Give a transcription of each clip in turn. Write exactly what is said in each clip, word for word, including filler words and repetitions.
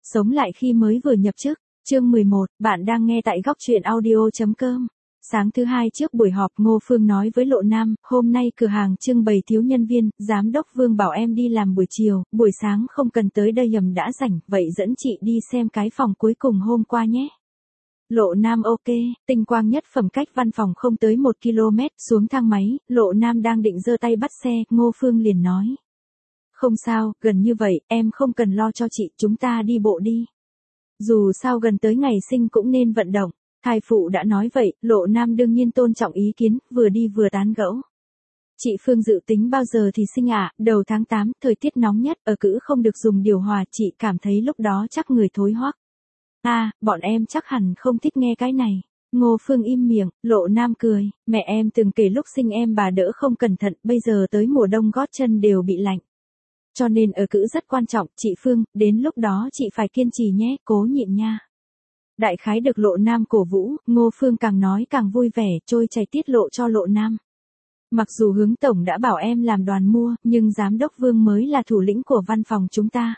Sống lại khi mới vừa nhập chức. Chương mười một, bạn đang nghe tại góc truyện audio.com. Sáng thứ hai trước buổi họp, Ngô Phương nói với Lộ Nam, hôm nay cửa hàng trưng bày thiếu nhân viên, giám đốc Vương bảo em đi làm buổi chiều, buổi sáng không cần tới đây nhầm đã rảnh, vậy dẫn chị đi xem cái phòng cuối cùng hôm qua nhé. Lộ Nam ok, tinh quang nhất phẩm cách văn phòng không tới một ki lô mét, xuống thang máy, Lộ Nam đang định giơ tay bắt xe, Ngô Phương liền nói. Không sao, gần như vậy, em không cần lo cho chị, chúng ta đi bộ đi. Dù sao gần tới ngày sinh cũng nên vận động. Thai phụ đã nói vậy, Lộ Nam đương nhiên tôn trọng ý kiến, vừa đi vừa tán gẫu. Chị Phương dự tính bao giờ thì sinh ạ, à? Đầu tháng tám, thời tiết nóng nhất, ở cữ không được dùng điều hòa, chị cảm thấy lúc đó chắc người thối hoắc. À, bọn em chắc hẳn không thích nghe cái này. Ngô Phương im miệng, Lộ Nam cười, mẹ em từng kể lúc sinh em bà đỡ không cẩn thận, bây giờ tới mùa đông gót chân đều bị lạnh. Cho nên ở cữ rất quan trọng, chị Phương, đến lúc đó chị phải kiên trì nhé, cố nhịn nha. Đại khái được Lộ Nam cổ vũ, Ngô Phương càng nói càng vui vẻ, trôi chảy tiết lộ cho Lộ Nam. Mặc dù hướng tổng đã bảo em làm đoàn mua, nhưng giám đốc Vương mới là thủ lĩnh của văn phòng chúng ta.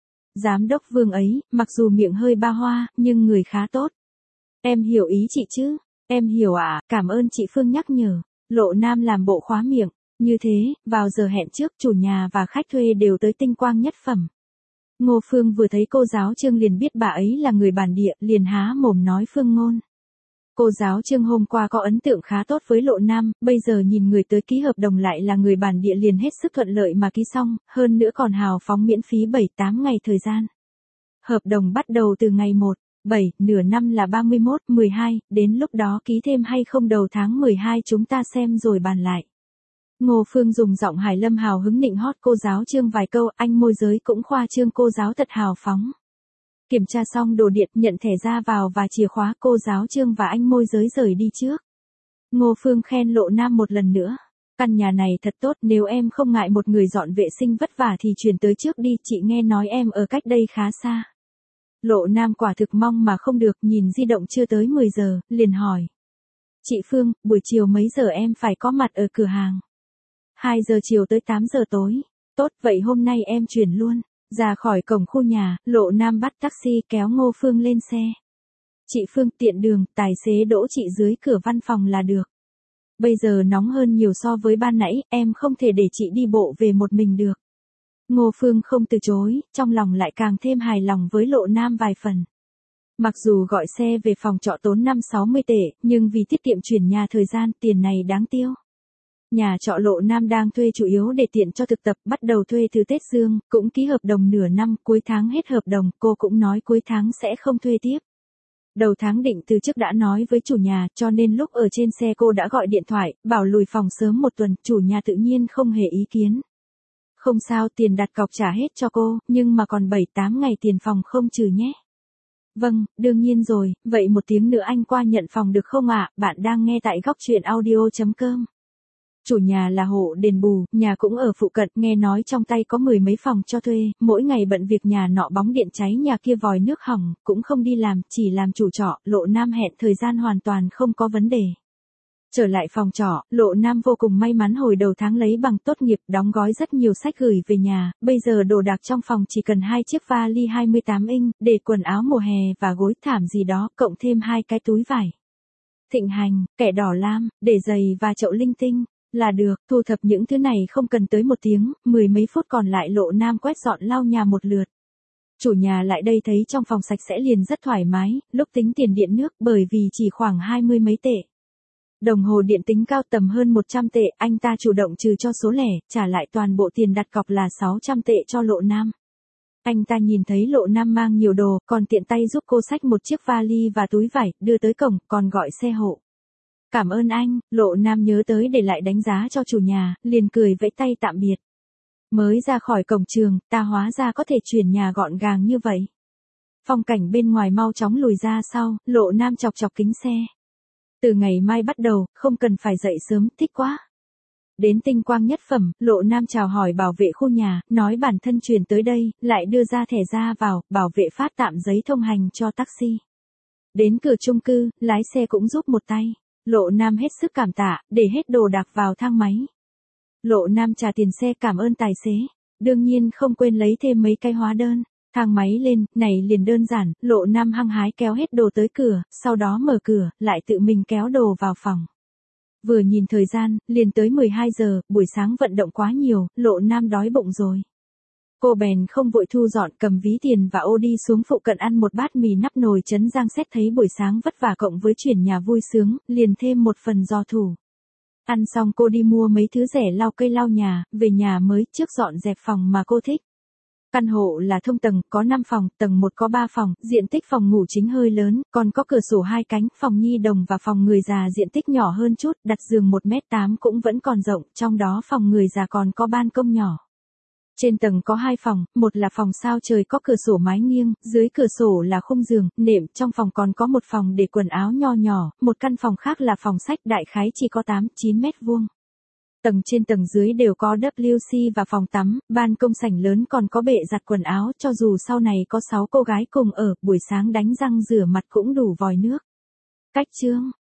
Giám đốc Vương ấy, mặc dù miệng hơi ba hoa, nhưng người khá tốt. Em hiểu ý chị chứ? Em hiểu ạ, à, cảm ơn chị Phương nhắc nhở. Lộ Nam làm bộ khóa miệng. Như thế, vào giờ hẹn trước, chủ nhà và khách thuê đều tới tinh quang nhất phẩm. Ngô Phương vừa thấy cô giáo Trương liền biết bà ấy là người bản địa, liền há mồm nói phương ngôn. Cô giáo Trương hôm qua có ấn tượng khá tốt với Lộ Nam, bây giờ nhìn người tới ký hợp đồng lại là người bản địa liền hết sức thuận lợi mà ký xong, hơn nữa còn hào phóng miễn phí bảy tám ngày thời gian. Hợp đồng bắt đầu từ ngày một, bảy, nửa năm là ba mươi mốt, mười hai, đến lúc đó ký thêm hay không đầu tháng mười hai chúng ta xem rồi bàn lại. Ngô Phương dùng giọng Hải Lâm hào hứng nịnh hót cô giáo Trương vài câu, anh môi giới cũng khoa trương cô giáo thật hào phóng. Kiểm tra xong đồ điện, nhận thẻ ra vào và chìa khóa, cô giáo Trương và anh môi giới rời đi trước. Ngô Phương khen Lộ Nam một lần nữa. Căn nhà này thật tốt, nếu em không ngại một người dọn vệ sinh vất vả thì chuyển tới trước đi, chị nghe nói em ở cách đây khá xa. Lộ Nam quả thực mong mà không được, nhìn di động chưa tới mười giờ, liền hỏi. Chị Phương, buổi chiều mấy giờ em phải có mặt ở cửa hàng? hai giờ chiều tới tám giờ tối. Tốt, vậy hôm nay em chuyển luôn. Ra khỏi cổng khu nhà, Lộ Nam bắt taxi kéo Ngô Phương lên xe. Chị Phương tiện đường, tài xế đỗ chị dưới cửa văn phòng là được. Bây giờ nóng hơn nhiều so với ban nãy, em không thể để chị đi bộ về một mình được. Ngô Phương không từ chối, trong lòng lại càng thêm hài lòng với Lộ Nam vài phần. Mặc dù gọi xe về phòng trọ tốn năm sáu mươi tệ, nhưng vì tiết kiệm chuyển nhà thời gian, tiền này đáng tiêu. Nhà trọ Lộ Nam đang thuê chủ yếu để tiện cho thực tập, bắt đầu thuê từ Tết Dương, cũng ký hợp đồng nửa năm, cuối tháng hết hợp đồng, cô cũng nói cuối tháng sẽ không thuê tiếp. Đầu tháng định từ trước đã nói với chủ nhà, cho nên lúc ở trên xe cô đã gọi điện thoại, bảo lùi phòng sớm một tuần, chủ nhà tự nhiên không hề ý kiến. Không sao, tiền đặt cọc trả hết cho cô, nhưng mà còn bảy tám ngày tiền phòng không trừ nhé. Vâng, đương nhiên rồi, vậy một tiếng nữa anh qua nhận phòng được không ạ? Bạn đang nghe tại góc truyện audio.com. Chủ nhà là hộ đền bù, nhà cũng ở phụ cận, nghe nói trong tay có mười mấy phòng cho thuê, mỗi ngày bận việc nhà nọ bóng điện cháy nhà kia vòi nước hỏng, cũng không đi làm, chỉ làm chủ trọ, Lộ Nam hẹn thời gian hoàn toàn không có vấn đề. Trở lại phòng trọ, Lộ Nam vô cùng may mắn hồi đầu tháng lấy bằng tốt nghiệp, đóng gói rất nhiều sách gửi về nhà, bây giờ đồ đạc trong phòng chỉ cần hai chiếc vali hai mươi tám inch, để quần áo mùa hè và gối thảm gì đó, cộng thêm hai cái túi vải. Thịnh Hành, kẻ đỏ lam, để giày và chậu linh tinh. Là được, thu thập những thứ này không cần tới một tiếng, mười mấy phút còn lại Lộ Nam quét dọn lau nhà một lượt. Chủ nhà lại đây thấy trong phòng sạch sẽ liền rất thoải mái, lúc tính tiền điện nước bởi vì chỉ khoảng hai mươi mấy tệ. Đồng hồ điện tính cao tầm hơn một trăm tệ, anh ta chủ động trừ cho số lẻ, trả lại toàn bộ tiền đặt cọc là sáu trăm tệ cho Lộ Nam. Anh ta nhìn thấy Lộ Nam mang nhiều đồ, còn tiện tay giúp cô xách một chiếc vali và túi vải, đưa tới cổng, còn gọi xe hộ. Cảm ơn anh, Lộ Nam nhớ tới để lại đánh giá cho chủ nhà, liền cười vẫy tay tạm biệt. Mới ra khỏi cổng trường, ta hóa ra có thể chuyển nhà gọn gàng như vậy. Phong cảnh bên ngoài mau chóng lùi ra sau, Lộ Nam chọc chọc kính xe. Từ ngày mai bắt đầu, không cần phải dậy sớm, thích quá. Đến tinh quang nhất phẩm, Lộ Nam chào hỏi bảo vệ khu nhà, nói bản thân chuyển tới đây, lại đưa ra thẻ ra vào, bảo vệ phát tạm giấy thông hành cho taxi. Đến cửa chung cư, lái xe cũng giúp một tay. Lộ Nam hết sức cảm tạ, để hết đồ đạc vào thang máy. Lộ Nam trả tiền xe cảm ơn tài xế. Đương nhiên không quên lấy thêm mấy cái hóa đơn. Thang máy lên, này liền đơn giản, Lộ Nam hăng hái kéo hết đồ tới cửa, sau đó mở cửa, lại tự mình kéo đồ vào phòng. Vừa nhìn thời gian, liền tới mười hai giờ, buổi sáng vận động quá nhiều, Lộ Nam đói bụng rồi. Cô bèn không vội thu dọn, cầm ví tiền và ô đi xuống phụ cận ăn một bát mì nắp nồi Trấn Giang xét thấy buổi sáng vất vả cộng với chuyển nhà vui sướng, liền thêm một phần giò thủ. Ăn xong cô đi mua mấy thứ rẻ lau cây lau nhà, về nhà mới trước dọn dẹp phòng mà cô thích. Căn hộ là thông tầng, có năm phòng, tầng một có ba phòng, diện tích phòng ngủ chính hơi lớn, còn có cửa sổ hai cánh, phòng nhi đồng và phòng người già diện tích nhỏ hơn chút, đặt giường một mét tám cũng vẫn còn rộng, trong đó phòng người già còn có ban công nhỏ. Trên tầng có hai phòng, một là phòng sao trời có cửa sổ mái nghiêng, dưới cửa sổ là khung giường, nệm, trong phòng còn có một phòng để quần áo nho nhỏ, một căn phòng khác là phòng sách đại khái chỉ có tám chín mét vuông. Tầng trên tầng dưới đều có vê xê và phòng tắm, ban công sảnh lớn còn có bệ giặt quần áo, cho dù sau này có sáu cô gái cùng ở, buổi sáng đánh răng rửa mặt cũng đủ vòi nước. Cách chương